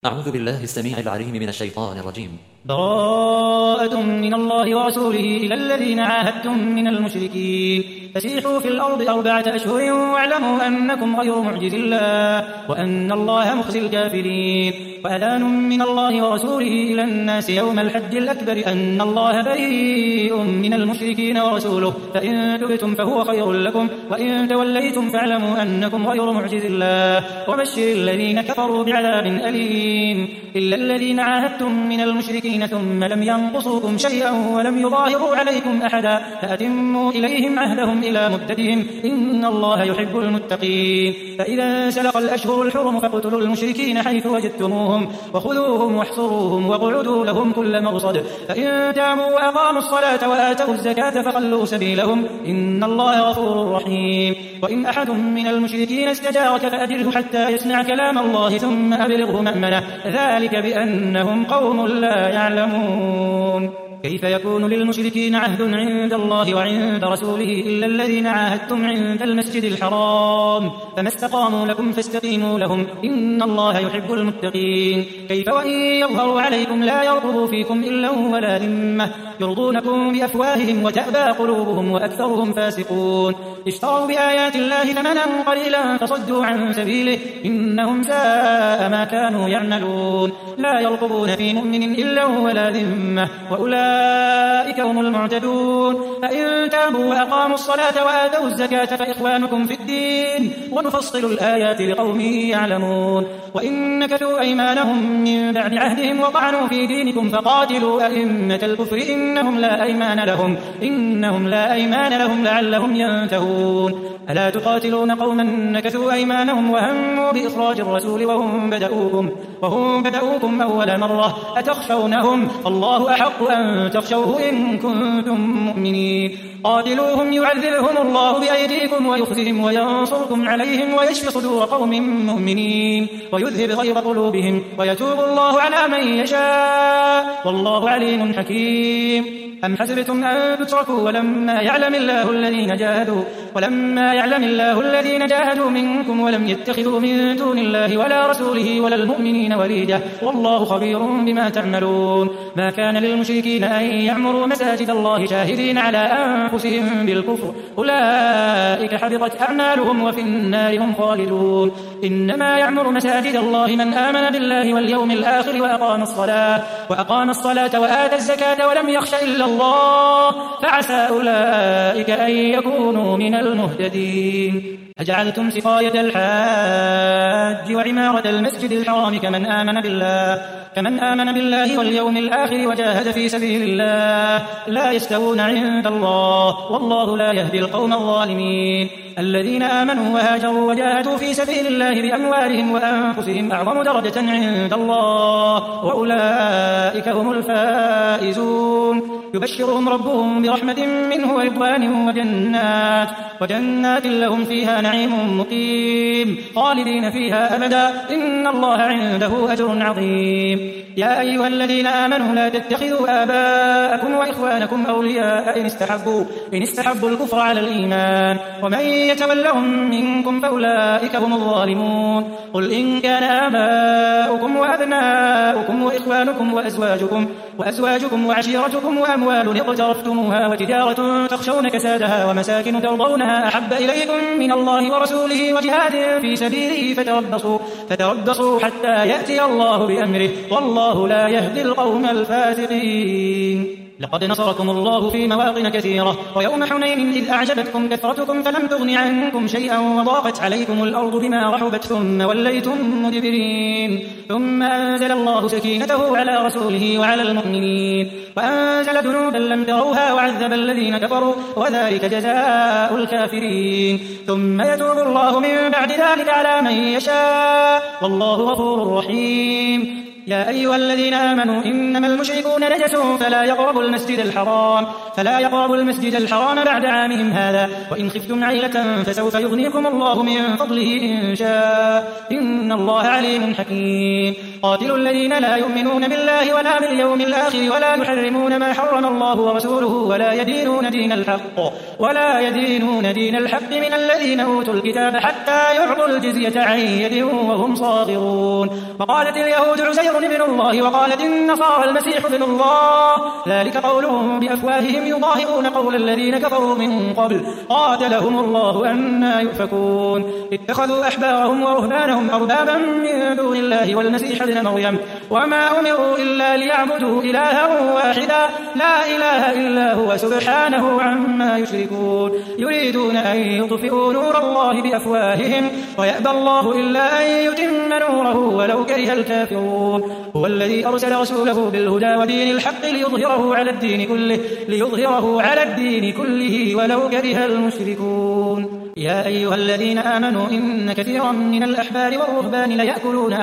أعوذ بالله السميع العليم من الشيطان الرجيم. براءة من الله ورسوله إلى الذين عاهدتم من المشركين فسيحوا في الأرض 4 أشهر واعلموا أنكم غير معجز الله وأن الله مخزي الكافرين. وأذان من الله ورسوله إلى الناس يوم الحج الأكبر أن الله بريء من المشركين ورسوله فإن تبتم فهو خير لكم وإن توليتم فاعلموا أنكم غير معجز الله وبشر الذين كفروا بعذاب أليم. إلا الذين عاهدتم من المشركين ثم لم ينقصوكم شيئا ولم يظاهروا عليكم أحدا فأتموا إليهم عهدهم إلى مدتهم إن الله يحب المتقين. فإذا سلق الأشهر الحرم فاقتلوا المشركين حيث وجدتموهم وخذوهم واحصروهم واقعدوا لهم كل مرصد فإن تابوا وأقاموا الصلاة وآتوا الزكاة فخلوا سبيلهم إن الله غفور رحيم. وإن أحد من المشركين استجارك فأجره حتى يسمع كلام الله ثم أبلغه مأمنه ذلك بأنهم قوم لا يعلمون. كيف يكون للمشركين عهد عند الله وعند رسوله إلا الذين عاهدتم عند المسجد الحرام فما استقاموا لكم فاستقيموا لهم إن الله يحب المتقين. كيف وإن يظهروا عليكم لا يرقبوا فيكم إلا ولا ذمة يرضونكم بأفواههم وتأبى قلوبهم وأكثرهم فاسقون. اشتروا بآيات الله ثمنا قليلا فصدوا عن سبيله إنهم ساء ما كانوا يعملون. لا يرقبون في مؤمن إلا ولا ذمة وأولئك هم المعتدون. فإن تابوا وأقاموا الصلاة وآتوا الزكاة فإخوانكم في الدين ونفصل الآيات لقوم يعلمون. وإن نكثوا أيمانهم من بعد عهدهم وطعنوا في دينكم فقاتلوا أئمة الكفر إنهم لا أيمان لهم لعلهم ينتهون. ألا تقاتلون قوما نكثوا أيمانهم وهموا بإخراج الرسول وهم بدؤوكم أول مرة أتخشونهم الله أحق أن تخشوه إن كنتم مؤمنين. قاتلوهم يعذبهم الله بأيديكم ويخزهم وينصركم عليهم ويشفي صدور قوم مؤمنين ويذهب غيظ قلوبهم ويتوب الله على من يشاء والله عليم حكيم. أم حسبتم أن تتركوا ولما يعلم الله الذين جاهدوا منكم ولم يتخذوا من دون الله ولا رسوله ولا المؤمنين وليجة والله خبير بما تعملون. ما كان للمشركين أن يعمروا مساجد الله شاهدين على أنفسهم بالكفر أولئك حبطت أعمالهم وفي النار هم خالدون. إنما يعمر مساجد الله من آمن بالله واليوم الآخر وأقام الصلاة وآتى الزكاة ولم يخش إلا الله فعسى أولئك أن يكونوا من المهتدين. أجعلتم سقاية الحاج وعمارة المسجد الحرام كمن آمن بالله واليوم الآخر وجاهد في سبيل الله لا يستوون عند الله والله لا يهدي القوم الظالمين. الذين آمنوا وهاجروا وجاهدوا في سبيل الله بأموالهم وأنفسهم أعظم درجة عند الله وأولئك هم الفائزون. يبشرهم ربهم برحمة منه ورضوان وجنات لهم فيها نعيم مقيم خالدين فيها أبدا إن الله عنده أجر عظيم. يا أيها الذين آمنوا لا تتخذوا آباءكم وإخوانكم أولياء إن استحبوا الكفر على الإيمان ومن يتولهم منكم فأولئك هم الظالمون. قل إن كان آباؤكم وأبناؤكم وإخوانكم وأزواجكم وعشيرتكم وأموال اقترفتموها وتجارة تخشون كسادها ومساكن ترضونها أحب إليكم من الله ورسوله وجهاد في سبيله فتربصوا حتى يأتي الله بأمره والله لا يهدي القوم الفاسقين. لقد نصركم الله في مواطن كثيرة ويوم حنين إذ أعجبتكم كثرتكم فلم تغن عنكم شيئا وضاقت عليكم الأرض بما رحبت ثم وليتم مدبرين. ثم أنزل الله سكينته على رسوله وعلى المؤمنين وأنزل جنودا لم تروها وعذب الذين كفروا وذلك جزاء الكافرين. ثم يتوب الله من بعد ذلك على من يشاء والله غفور رحيم. يا أيها الذين آمنوا إنما المشركون نجس فلا يقربوا المسجد الحرام بعد عامهم هذا وإن خفتم عيلة فسوف يغنيكم الله من فضله إن شاء إن الله عليم حكيم. قاتلوا الذين لا يؤمنون بالله ولا باليوم الآخر ولا يحرمون ما حرم الله ورسوله ولا يدينون دين الحق من الذين أوتوا الكتاب حتى يعطوا الجزية عن يد وهم صاغرون. وقالت اليهود عزير ابن الله وقالت النصارى المسيح ابن الله ذلك قولهم بأفواههم يضاهئون قول الذين كفروا من قبل قاتلهم الله أنى يؤفكون. اتخذوا أحبارهم ورهبانهم أربابا من دون الله والمسيح ابن مريم وما أمروا إلا ليعبدوا إلها واحدا لا إله إلا هو سبحانه عما يشركون. يريدون أن يطفئوا نور الله بأفواههم ويأبى الله إلا أن يتم نوره ولو كره الكافرون. هو الذي أرسل رسوله بالهدى ودين الحق ليظهره على الدين كله ولو كره المشركون. يا أيها الذين آمنوا إن كثيرا من الأحبار والرهبان ليأكلون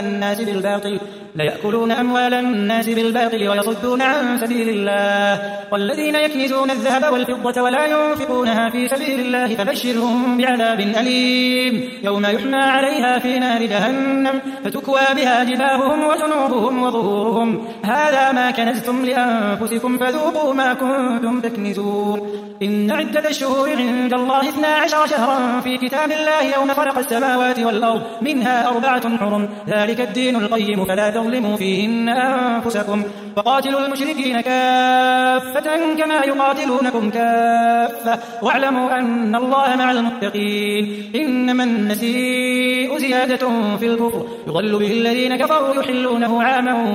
أموال الناس بالباطل ويصدون عن سبيل الله والذين يكنزون الذهب والفضة ولا ينفقونها في سبيل الله فبشرهم بعذاب أليم يوم يحمى عليها في نار جهنم فتكوى بها جباههم وجنوبهم وظهورهم هذا ما كنزتم لأنفسكم فذوقوا ما كنتم تكنزون. إن عدة الشهور عند الله 12 شهرا في كتاب الله يوم خلق السماوات والأرض منها 4 حرم ذلك الدين القيم فلا تظلموا فيهن أنفسكم وقاتلوا المشركين كافة كما يقاتلونكم كافة واعلموا أن الله مع المتقين. إنما النسيء زيادة في الكفر يضل به الذين كفروا يحلونه عاما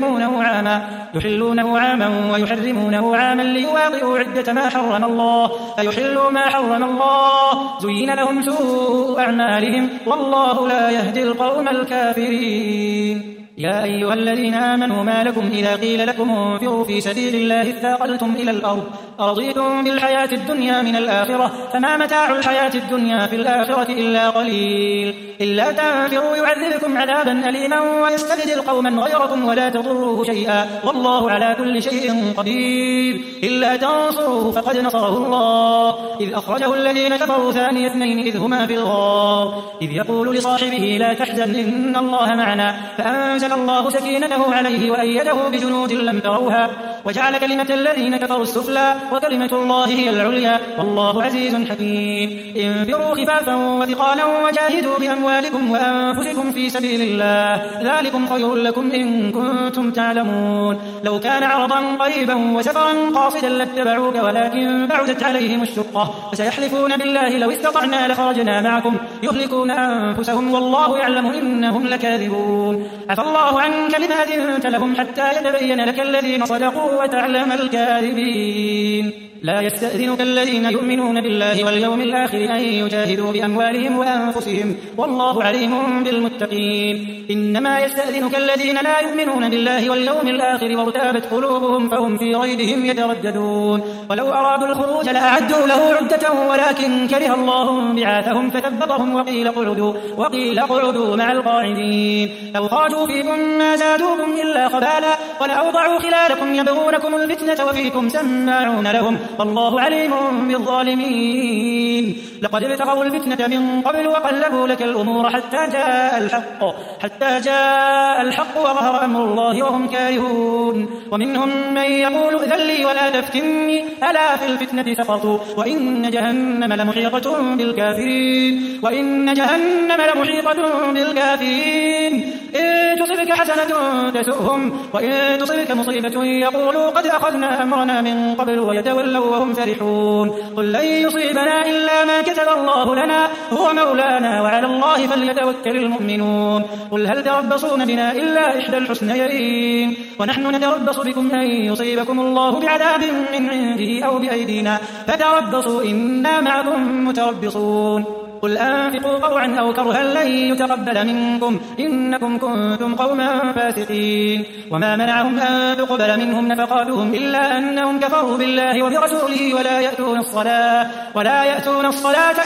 ويحرمونه عاما ليواطئوا عدة ما حرم الله فيحلوا ما حرم الله زين لهم سوء أعمالهم والله لا يهدي القوم الكافرين. يا أيها الذين آمنوا ما لكم إذا قيل لكم انفروا في سبيل الله اثاقلتم إلى الأرض أرضيتم بالحياة الدنيا من الآخرة فما متاع الحياة الدنيا في الآخرة إلا قليل. إلا تنفروا يعذبكم عذابا أليما ويستبدل قوما غيركم ولا تضروه شيئا والله على كل شيء قدير. إلا تنصروه فقد نصره الله إذ أخرجه الذين كفروا ثاني اثنين إذ هما في الغار إذ يقول لصاحبه لا تحزن إن الله معنا فأنزل الله سكينته عليه وأيده بجنود لم تروها وجعل كلمة الذين كفروا السفلى وكلمة الله هي العليا والله عزيز حكيم. انفروا خفافا وثقالا وجاهدوا بأموالكم وأنفسكم في سبيل الله ذلكم خير لكم إن كنتم تعلمون. لو كان عرضا قريبا وسفرا قاصدا لاتبعوك ولكن بعدت عليهم الشقة وسيحلفون بالله لو استطعنا لخرجنا معكم يهلكون أنفسهم والله يعلم إنهم لكاذبون. عفى الله عنك لما أذنت لهم حتى يتبين لك الذين صدقوا وتعلم الكاذبين. لا يستأذنك الذين يؤمنون بالله واليوم الآخر أن يجاهدوا بأموالهم وأنفسهم والله عليم بالمتقين. إنما يستأذنك الذين لا يؤمنون بالله واليوم الآخر وارتابت قلوبهم فهم في ريبهم يترددون. ولو أرادوا الخروج لأعدوا له عدة ولكن كره الله بعاثهم فثبطهم وقيل اقعدوا مع القاعدين. لو خرجوا فيكم ما زادوكم إلا خبالا ولأوضعوا خلالكم يبغونكم الفتنة وفيكم سماعون لهم والله عليم بالظالمين. لقد ابتغوا الفتنة من قبل وقلبوا لك الأمور حتى جاء الحق وظهر أمر الله وهم كارهون. ومنهم من يقول ائذن لي ولا تفتني ألا في الفتنة سقطوا وإن جهنم لمحيطة بالكافرين. إن تصبك حسنة تسؤهم وإن تصبك مصيبة يقولوا قد أخذنا أمرنا من قبل ويتولوا وهم فرحون. قل لن يصيبنا إلا ما كتب الله لنا هو مولانا وعلى الله فليتوكل المؤمنون. قل هل تربصون بنا إلا إحدى الحسنيين ونحن نتربص بكم أن يصيبكم الله بعذاب من عنده أو بأيدينا فتربصوا إنا معكم متربصون. قل أنفقوا طوعا أو كرها لن يتقبل منكم إنكم كنتم قوما فاسقين. وما منعهم أن تقبل منهم نفقاتهم إلا أنهم كفروا بالله وبرسوله ولا يأتون الصلاة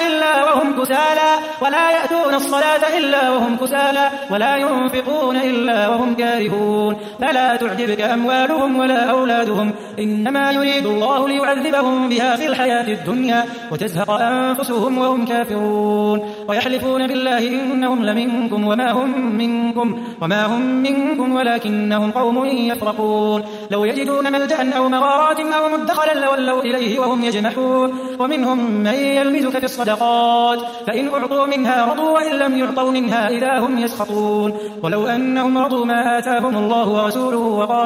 إلا وهم كسالى ولا ينفقون إلا وهم كارهون. يعلمون فلا تعجبك أموالهم ولا أولادهم إنما يريد الله ليعذبهم بها في الحياة الدنيا وتزهق أنفسهم وهم كافرون ويحلفون بالله إنهم لمنكم وما هم منكم ولكنهم قوم يفرقون لو يجدون ملجأ أو مغارات أو مدخلا لولوا إليه وهم يجمحون ومنهم من يلمزك في الصدقات فإن أعطوا منها رضوا وإن لم يعطوا منها إذا هم يسخطون ولو أنهم رضوا ما آتاهم الله ورسوله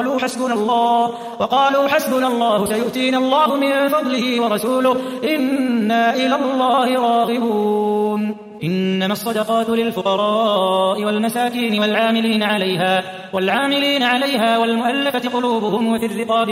وقالوا حسبنا الله سيؤتينا الله من فضله ورسوله إنا إلى الله راغبون إنما الصدقات للفقراء والمساكين والعاملين عليها والمؤلفة قلوبهم وفي الرقاب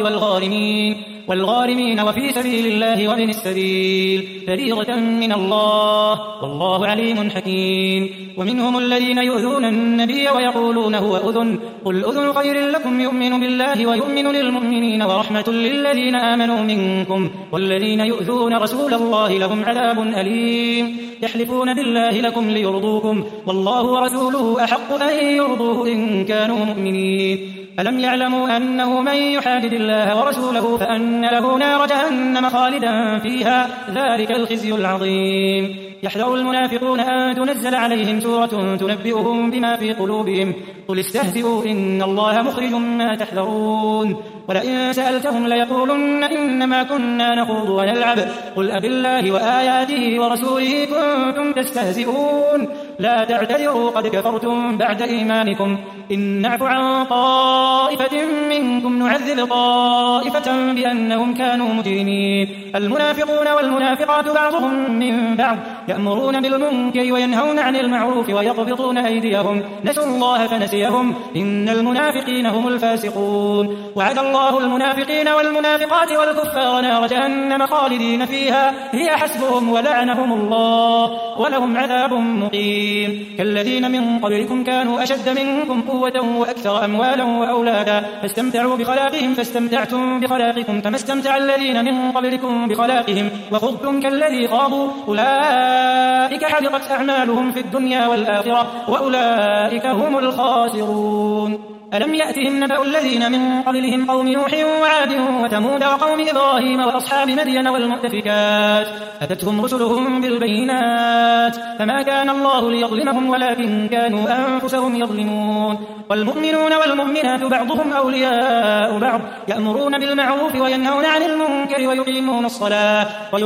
والغارمين وفي سبيل الله وابن السبيل فريضة من الله والله عليم حكيم ومنهم الذين يؤذون النبي ويقولون هو أذن قل أذن خير لكم يؤمن بالله ويؤمن للمؤمنين ورحمة للذين آمنوا منكم والذين يؤذون رسول الله لهم عذاب أليم يحلفون بالله لكم ليرضوكم والله ورسوله أحق أن يرضوه إن كانوا مؤمنين ألم يعلموا أنه من يحادد الله ورسوله فأن له نار جهنم خالدا فيها ذلك الخزي العظيم يحذر المنافقون أن تنزل عليهم سورة تنبئهم بما في قلوبهم قل استهزئوا إن الله مخرج ما تحذرون ولئن سألتهم ليقولن إنما كنا نخوض ونلعب قل أبالله وآياته ورسوله كنتم تستهزئون لا تعتذروا قد كفرتم بعد إيمانكم إن نعف عن طائفة منكم نعذب طائفة بأنهم كانوا مجرمين المنافقون والمنافقات بعضهم من بعض يأمرون بالمنكر وينهون عن المعروف ويقبضون أيديهم نسوا الله فنسيهم إن المنافقين هم الفاسقون وعد الله المنافقين والمنافقات والكفار نار جهنم خالدين فيها هي حسبهم ولعنهم الله ولهم عذاب مقيم كالذين من قبلكم كانوا أشد منكم قوة وأكثر أموالا وأولادا فاستمتعوا بخلاقهم فاستمتعتم بخلاقكم كما استمتع الذين من قبلكم بخلاقهم وخضتم كالذي خاضوا أولئك حبطت أعمالهم في الدنيا والآخرة وأولئك هم الخاسرون ألم يأتهم نبأ الذين من قبلهم قوم نوح وعاد وثمود وقوم إبراهيم وأصحاب مدين والمؤتفكات أتتهم رسلهم بالبينات فما كان الله ليظلمهم ولكن كانوا أنفسهم يظلمون والمؤمنون والمؤمنات بعضهم أولياء بعض يأمرون بالمعروف وينهون عن المنكر ويقيمون الصلاة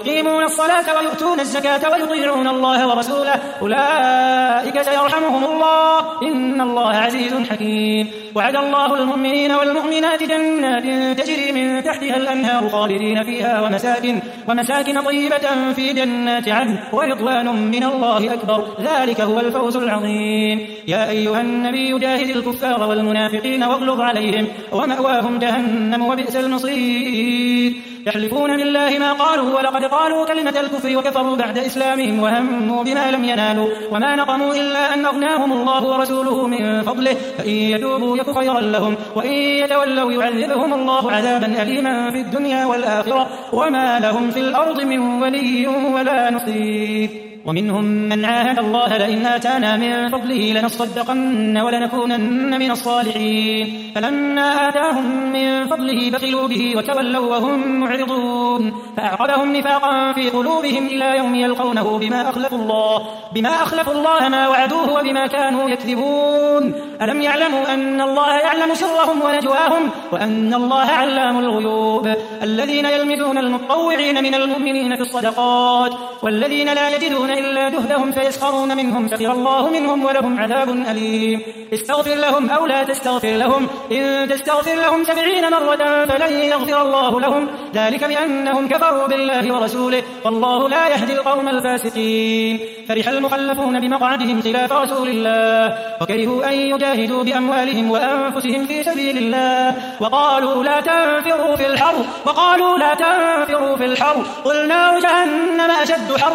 ويؤتون الزكاة ويطيعون الله ورسوله أولئك سيرحمهم الله إن الله عزيز حكيم وعد الله المؤمنين والمؤمنات جنات تجري من تحتها الأنهار خالدين فيها ومساكن طيبة في جنات عدن ورضوان من الله أكبر ذلك هو الفوز العظيم يا أيها النبي جاهد الكفار والمنافقين واغلظ عليهم ومأواهم جهنم وبئس المصير يحلفون بالله ما قالوا ولقد قالوا كلمة الكفر وكفروا بعد إسلامهم وهموا بما لم ينالوا وما نقموا إلا أن أغناهم الله ورسوله من فضله فإن يتوبوا يك خيرا لهم وإن يتولوا يعذبهم الله عذابا أليما في الدنيا والآخرة وما لهم في الأرض من ولي ولا نصير ومنهم من عاهد الله لئن آتانا من فضله لنصدقن ولنكونن من الصالحين فلما آتاهم من فضله بخلوا به وتولوا وهم معرضون فأعقبهم نفاقا في قلوبهم إلى يوم يلقونه بما أخلفوا الله ما وعدوه وبما كانوا يكذبون ألم يعلموا أن الله يعلم سرهم ونجواهم وأن الله علام الغيوب الذين يلمزون المتطوعين من المؤمنين في الصدقات والذين لا يجدون إلا جهدهم فيسخرون منهم سخر الله منهم ولهم عذاب أليم استغفر لهم أو لا تستغفر لهم إن تستغفر لهم 70 مرة فلن يغفر الله لهم ذلك بأنهم كفروا بالله ورسوله والله لا يهدي القوم الفاسقين فرح المخلفون بمقعدهم خلاف رسول الله وكرهوا أن يجاهدوا بأموالهم وأنفسهم في سبيل الله وقالوا لا تنفروا في الحر قل نار جهنم أشد حرا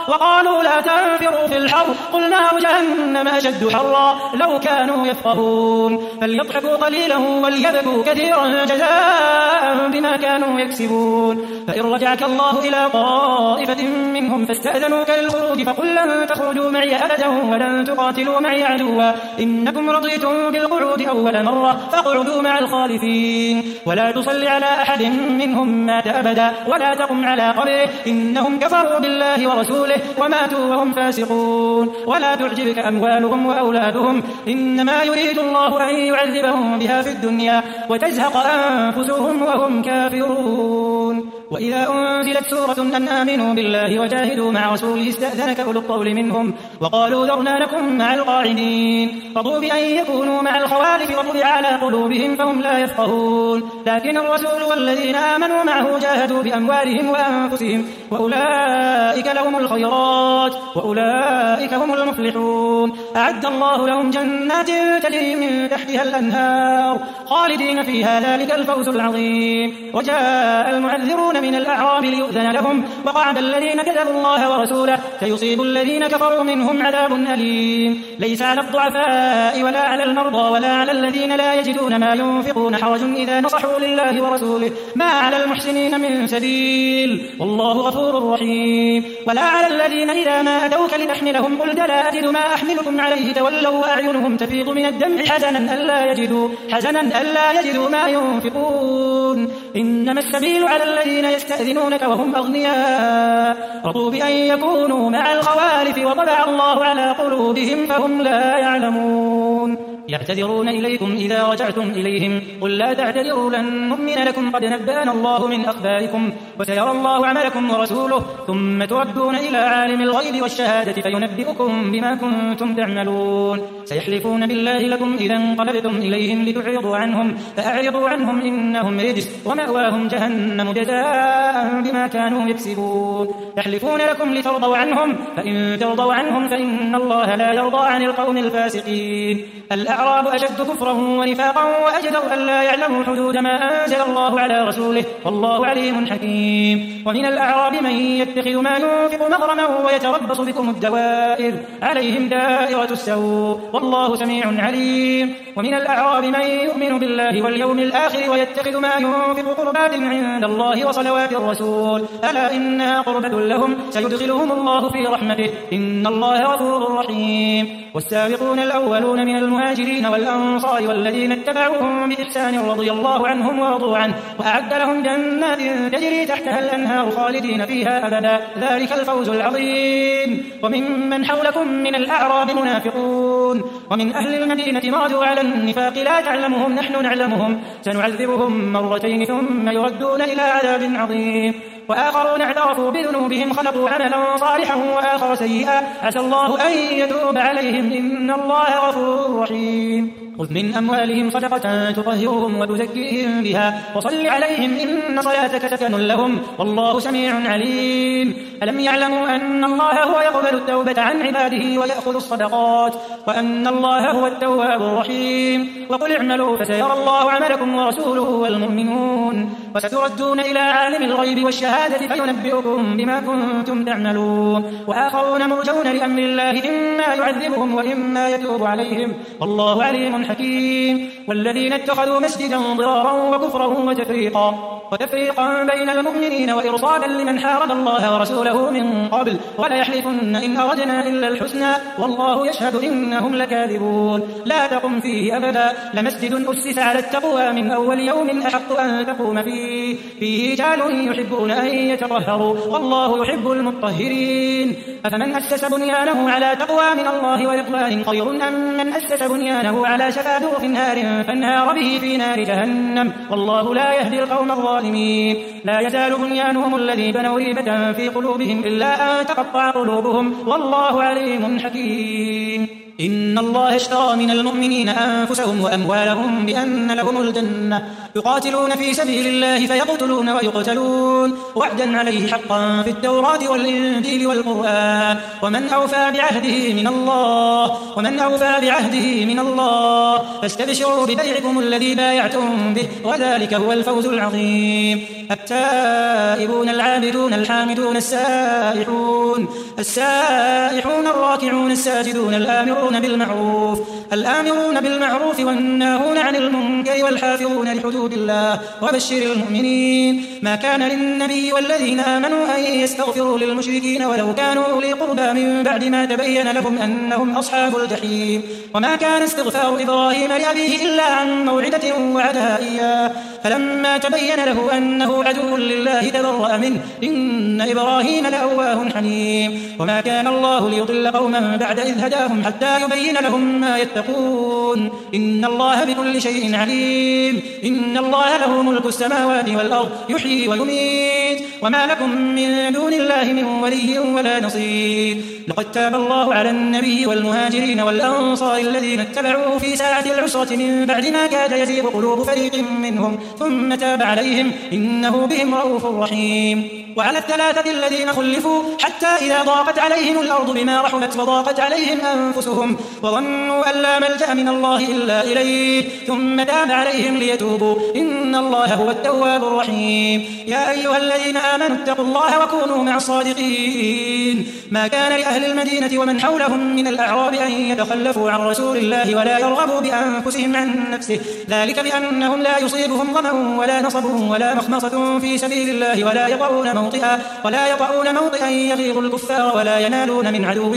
وقالوا لا تنفروا في الحر قل نار جهنم أشد حرا لو كانوا يفقهون فليضحكوا قليلا وليبكوا كثيرا جزاء بما كانوا يكسبون فإن رجعك الله إلى طائفة منهم فاستأذنوك للخروج فقل لن تخرجوا معي أبدا ولن تقاتلوا معي عدوا إنكم رضيتم بالقعود أول مرة فاقعدوا مع الخالفين ولا تصل على أحد منهم مات أبدا ولا تقم على قبره إنهم كفروا بالله ورسوله وماتوا وهم فاسقون ولا تعجبك أموالهم وأولادهم إنما يريد الله أن يعذبهم بها في الدنيا وتزهق أنفسهم وهم كافرون وإذا أنزلت سورة أن آمنوا بالله وجاهدوا مع رسوله استأذنك أولو الطول منهم وقالوا ذرنا لكم مع القاعدين رضوا بأن يكونوا مع الخوالف وطبع على قلوبهم فهم لا يفقهون لكن الرسول والذين آمنوا معه جاهدوا بأموالهم وأنفسهم وأولئك لهم الخيرات وأولئك هم المفلحون أعد الله لهم جنات تجري من تحتها الأنهار خالدين فيها ذلك الفوز العظيم وجاء المعذرون من الأعراب ليؤذن لهم وقعد الذين كذبوا الله ورسوله سيصيب الذين كفروا منهم عذاب أليم ليس على الضعفاء ولا على المرضى ولا على الذين لا يجدون ما ينفقون حرج إذا نصحوا لله ورسوله ما على المحسنين من سبيل والله غفور رحيم ولا على الذين إذا ما أتوك لتحملهم قلت لا أجد ما أحملكم عليه تولوا وأعينهم تفيض من الدمع حزنا ألا يجدوا ما ينفقون إنما السبيل على الذين يستأذنونك وهم أغنياء رضوا بأن يكونوا مع الخوالف وطبع الله على قلوبهم فهم لا يعلمون يعتذرون إليكم إذا رجعتم إليهم قل لا تعتذروا لن نؤمن لكم قد نبأنا الله من أخباركم وسيرى الله عملكم ورسوله ثم تردون إلى عالم الغيب والشهادة فينبئكم بما كنتم تعملون سيحلفون بالله لكم إذا انقلبتم إليهم لتعرضوا عنهم فأعرضوا عنهم إنهم رجس ومأواهم جهنم جزاء بما كانوا يكسبون يحلفون لكم لترضوا عنهم فإن ترضوا عنهم فإن الله لا يرضى عن القوم الفاسقين الأعراب أشد كفرا ونفاقا وأجدر أن لا يعلموا حدود ما أنزل الله على رسوله والله عليم حكيم ومن الأعراب من يتخذ ما ينفق مغرما ويتربص بكم الدوائر عليهم دائرة السوء والله سميع عليم ومن الأعراب من يؤمن بالله واليوم الآخر ويتخذ ما ينفق قربات عند الله وصلوات الرسول ألا إنها قربة لهم سيدخلهم الله في رحمته إن الله غفور رحيم والسابقون الأولون من المهاجرين والأنصار والذين اتبعوهم بإحسان رضي الله عنهم ورضوا عنه وأعد لهم جنات تجري تحتها الأنهار خالدين فيها أبدا ذلك الفوز العظيم وممن حولكم من الأعراب منافقون ومن أهل المدينة مردوا على النفاق لا تعلمهم نحن نعلمهم سنعذبهم مرتين ثم يردون إلى عذاب عظيم وآخرون اعترفوا بذنوبهم خلقوا عملا صالحا وآخر سيئا عسى الله أن يتوب عليهم إن الله غفور رحيم خذ من أموالهم صدقة تطهرهم وتزكيهم بها وصل عليهم إن صلاتك سكن لهم والله سميع عليم ألم يعلموا أن الله هو يقبل التوبة عن عباده ويأخذ الصدقات وأن الله هو التواب الرحيم وقل اعملوا فسيرى الله عملكم ورسوله والمؤمنون وستردون إلى عالم الغيب والشهادة فينبئكم بما كنتم تعملون وآخرون مرجون لأمر الله إما يعذبهم وإما يتوب عليهم والله عليم حكيم والذين اتخذوا مسجدا ضرارا وكفرا وتفريقا بين المؤمنين وإرصادا لمن حارب الله ورسوله من قبل ولا يحلفن إن أردنا إلا الحسنى والله يشهد إنهم لكاذبون لا تقم فيه أبدا لمسجد أسس على التقوى من أول يوم أحق أن تقوم فيه رجال يحبون أن يتطهروا والله يحب المطهرين أفمن أسس بنيانه على تقوى من الله ورضوان خير أم من أسس بنيانه على شفا جرف نار فانهار به في نار جهنم والله لا يهدي القوم الظالمين لا يزال بنيانهم الذي بنوا ريبة في قلوبهم إلا أن تقطع قلوبهم والله عليم حكيم إن الله اشترى من المؤمنين أنفسهم وأموالهم بأن لهم الجنة يقاتلون في سبيل الله فيقتلون ويقتلون وعدا عليه حقا في التوراة والإنجيل والقرآن ومن أوفى بعهده من الله فاستبشروا ببيعكم الذي بايعتم به وذلك هو الفوز العظيم التائبون العابدون الحامدون السائحون الراكعون الساجدون الآمرون بالمعروف والناهون عن المنكر والحافظون لحدود الله وبشر المؤمنين. ما كان للنبي والذين آمنوا أن يستغفروا للمشركين ولو كانوا أولي قربى من بعد ما تبين لهم أنهم أصحاب الجحيم. وما كان استغفار إبراهيم لأبيه إلا عن موعدة وعدها إياه فلما تبين له أنه عدو لله تبرأ منه إن إبراهيم لأواه حليم. وما كان الله ليضل قوما بعد إذ هداهم حتى يبين لهم ما يتقون إن الله بكل شيء عليم. إن الله له ملك السماوات والأرض يحيي ويميت وما لكم من دون الله من ولي ولا نصير. لقد تاب الله على النبي والمهاجرين والأنصار الذين اتبعوه في ساعة العسرة من بعد ما كاد يزيغ قلوب فريق منهم ثم تاب عليهم إنه بهم رؤوف رحيم. وعلى الثلاثة الذين خلفوا حتى إذا ضاقت عليهم الأرض بما رحبت وضاقت عليهم أنفسهم وظنوا أن لا ملجأ من الله إلا إليه ثم تاب عليهم ليتوبوا إن الله هو التواب الرحيم. يا أيها الذين آمنوا اتقوا الله وكونوا مع الصادقين. ما كان لأهل المدينة ومن حولهم من الأعراب أن يتخلفوا عن رسول الله ولا يرغبوا بأنفسهم عن نفسه ذلك بأنهم لا يصيبهم ظمأ ولا نصب ولا مخمصة في سبيل الله ولا يطؤون موطئا يغيظ الكفار ولا ينالون من عدو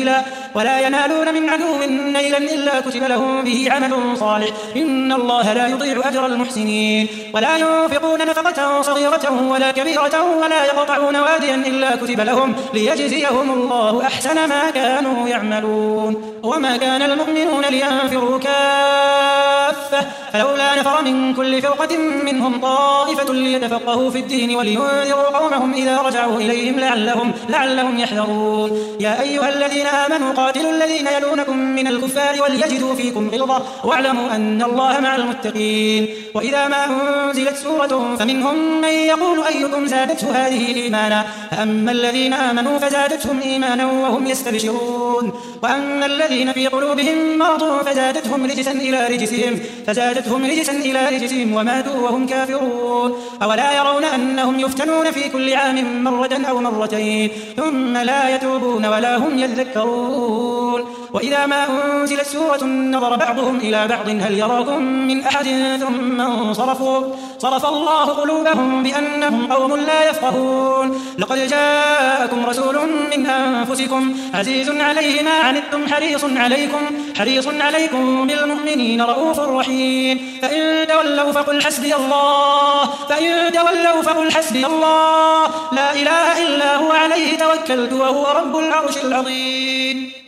نيلا إلا كتب لهم به عمل صالح إن الله لا يضيع أجر المحسنين. ولا ينفقون نفقة صغيرة ولا كبيرة ولا يقطعون واديا إلا كتب لهم ليجزيهم الله أحسن ما كانوا يعملون. وما كان المؤمنون لينفروا كافة فلولا نفر من كل فرقة منهم طائفة ليتفقهوا في الدين ولينذروا قومهم إذا رجعوا إليهم لعلهم يحذرون. يا أيها الذين آمنوا قاتلوا الذين يلونكم من الكفار وليجدوا فيكم غلظة واعلموا أن الله مع المتقين. وإذا ما أنزلت سورة فمنهم من يقول أيكم زادته هذه إيمانا فأما الذين آمنوا فزادتهم إيمانا وهم يستبشرون وأما الذين في قلوبهم مرض فزادتهم رجسا إلى رجسهم وماتوا وهم كافرون. أولا يرون أنهم يفتنون في كل عام مرة أو مرتين ثم لا يتوبون ولا هم يذكرون. وإذا ما أنزلت سورة نظر بعضهم إلى بعض هل يراكم من أحد ثم انصرفوا صرف الله قلوبهم بأنهم قوم لا يفقهون. لقد جاءكم رسول من أنفسكم عزيز عليه ما عنتم حريص عليكم بالمؤمنين رؤوف رحيم. فإن تولوا فقل حسبي الله لا إله إلا هو عليه توكلت وهو رب العرش العظيم.